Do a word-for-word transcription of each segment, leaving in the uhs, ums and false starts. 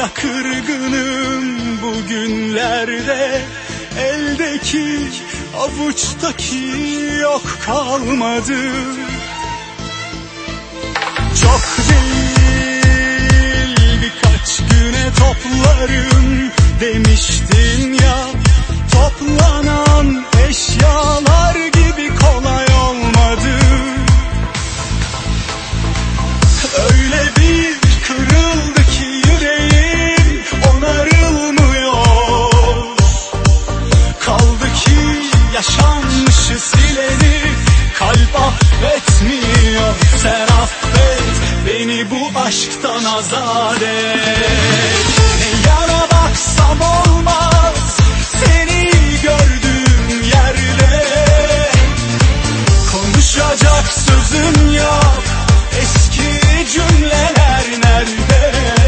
Sana kırgınım bugünlerde, eldeki avuçtaki yok kalmadı. Çok değil birkaç güne toplarım demiştin ya. Toplanan eşyalar gibi kolay olmadı. Öyle bir kırıldı ki yüreğim onarılmıyor. Kaldı ki yaşanmışı sileni kalp affetmiyor. Sen affet beni bu aşktan azat et. Ne yana baksam olmaz seni gördüğüm yerde. Konuşacak sözüm yok, eski cümleler nerede?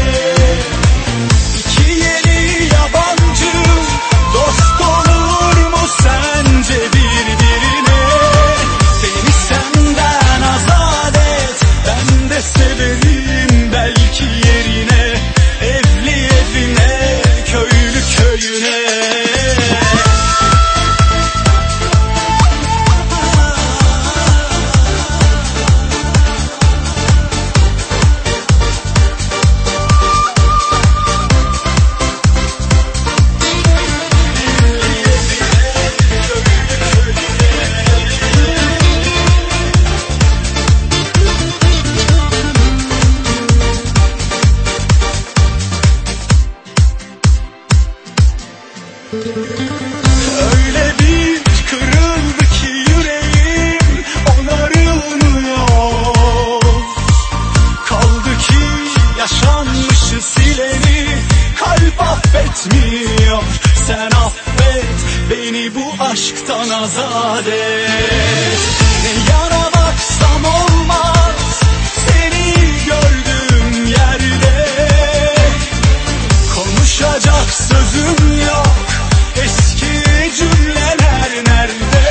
İki yeni yabancı dost olur mu sence birbirine? Beni senden azat et, ben de severim belki yerine. Evli evine, köylü köyüne. Öyle bir kırıldı ki yüreğim onarılmıyor. Kaldı ki yaşanmışı sileni kalp affetmiyor. Sen affet beni bu aşktan azat et. Ne yana baksam olmaz seni gördüğüm yerde. Konuşacak sözüm yok, eski cümleler nerede?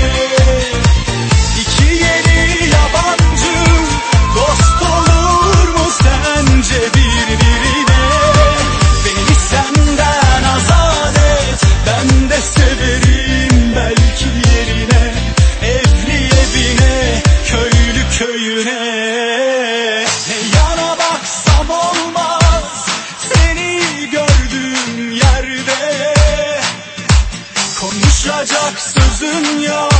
İki yeni yabancı dost olur mu sence birbirine? Beni senden azat et, ben de severim belki yerine. Evli evine, köylü köyüne. Ne yana baksam olmaz seni gördüğüm yerde. Konuşacak sözüm yok,